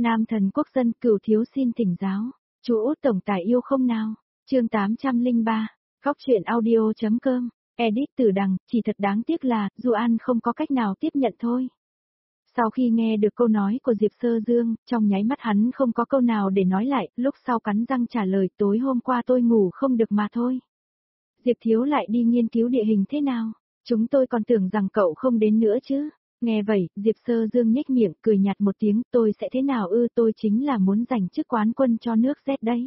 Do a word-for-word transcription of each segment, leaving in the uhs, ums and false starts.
Nam thần quốc dân cửu thiếu xin thỉnh giáo. Chú Út tổng tài yêu không nào? Chương tám trăm lẻ ba. Góc truyện audio.com. Edit từ đằng, chỉ thật đáng tiếc là, Du An không có cách nào tiếp nhận thôi. Sau khi nghe được câu nói của Diệp Sơ Dương, trong nháy mắt hắn không có câu nào để nói lại, lúc sau cắn răng trả lời tối hôm qua tôi ngủ không được mà thôi. Diệp Thiếu lại đi nghiên cứu địa hình thế nào? Chúng tôi còn tưởng rằng cậu không đến nữa chứ. Nghe vậy, Diệp Sơ Dương nhếch miệng cười nhạt một tiếng, tôi sẽ thế nào ư, tôi chính là muốn giành chức quán quân cho nước Z đấy.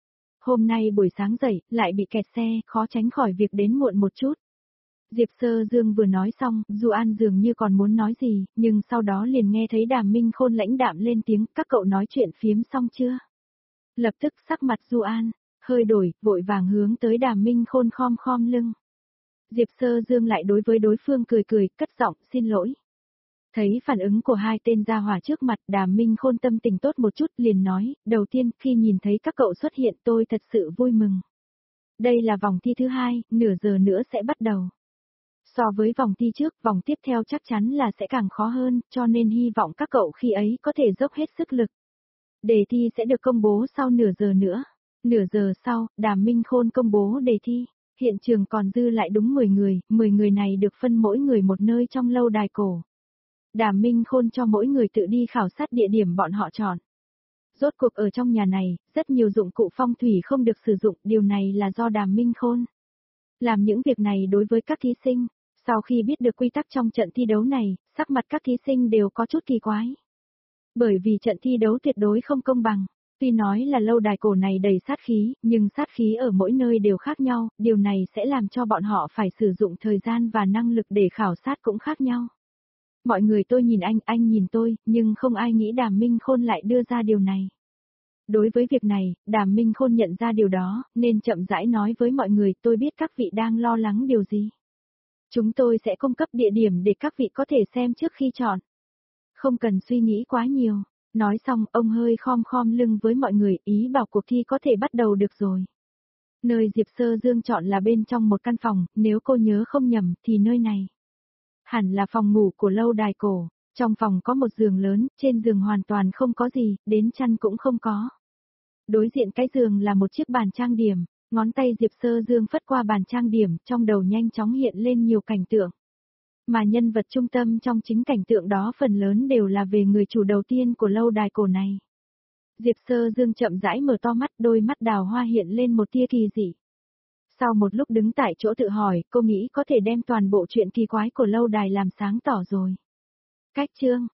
Hôm nay buổi sáng dậy, lại bị kẹt xe, khó tránh khỏi việc đến muộn một chút. Diệp Sơ Dương vừa nói xong, Du An dường như còn muốn nói gì, nhưng sau đó liền nghe thấy Đàm Minh Khôn lãnh đạm lên tiếng, các cậu nói chuyện phiếm xong chưa? Lập tức sắc mặt Du An hơi đổi, vội vàng hướng tới Đàm Minh Khôn khom khom lưng. Diệp Sơ Dương lại đối với đối phương cười cười, cất giọng, xin lỗi. Thấy phản ứng của hai tên gia hỏa trước mặt, Đàm Minh Khôn tâm tình tốt một chút liền nói, đầu tiên khi nhìn thấy các cậu xuất hiện tôi thật sự vui mừng. Đây là vòng thi thứ hai, nửa giờ nữa sẽ bắt đầu. So với vòng thi trước, vòng tiếp theo chắc chắn là sẽ càng khó hơn, cho nên hy vọng các cậu khi ấy có thể dốc hết sức lực. Đề thi sẽ được công bố sau nửa giờ nữa. Nửa giờ sau, Đàm Minh Khôn công bố đề thi. Hiện trường còn dư lại đúng mười người, mười người này được phân mỗi người một nơi trong lâu đài cổ. Đàm Minh Khôn cho mỗi người tự đi khảo sát địa điểm bọn họ chọn. Rốt cuộc ở trong nhà này, rất nhiều dụng cụ phong thủy không được sử dụng, điều này là do Đàm Minh Khôn làm những việc này đối với các thí sinh. Sau khi biết được quy tắc trong trận thi đấu này, sắc mặt các thí sinh đều có chút kỳ quái. Bởi vì trận thi đấu tuyệt đối không công bằng. Tuy nói là lâu đài cổ này đầy sát khí, nhưng sát khí ở mỗi nơi đều khác nhau, điều này sẽ làm cho bọn họ phải sử dụng thời gian và năng lực để khảo sát cũng khác nhau. Mọi người tôi nhìn anh, anh nhìn tôi, nhưng không ai nghĩ Đàm Minh Khôn lại đưa ra điều này. Đối với việc này, Đàm Minh Khôn nhận ra điều đó, nên chậm rãi nói với mọi người, tôi biết các vị đang lo lắng điều gì. Chúng tôi sẽ cung cấp địa điểm để các vị có thể xem trước khi chọn. Không cần suy nghĩ quá nhiều. Nói xong, ông hơi khom khom lưng với mọi người, ý bảo cuộc thi có thể bắt đầu được rồi. Nơi Diệp Sơ Dương chọn là bên trong một căn phòng, nếu cô nhớ không nhầm, thì nơi này hẳn là phòng ngủ của lâu đài cổ. Trong phòng có một giường lớn, trên giường hoàn toàn không có gì, đến chăn cũng không có. Đối diện cái giường là một chiếc bàn trang điểm, ngón tay Diệp Sơ Dương phất qua bàn trang điểm, trong đầu nhanh chóng hiện lên nhiều cảnh tượng. Mà nhân vật trung tâm trong chính cảnh tượng đó phần lớn đều là về người chủ đầu tiên của lâu đài cổ này. Diệp Sơ Dương chậm rãi mở to mắt, đôi mắt đào hoa hiện lên một tia kỳ dị. Sau một lúc đứng tại chỗ tự hỏi, cô nghĩ có thể đem toàn bộ chuyện kỳ quái của lâu đài làm sáng tỏ rồi. Cách chương,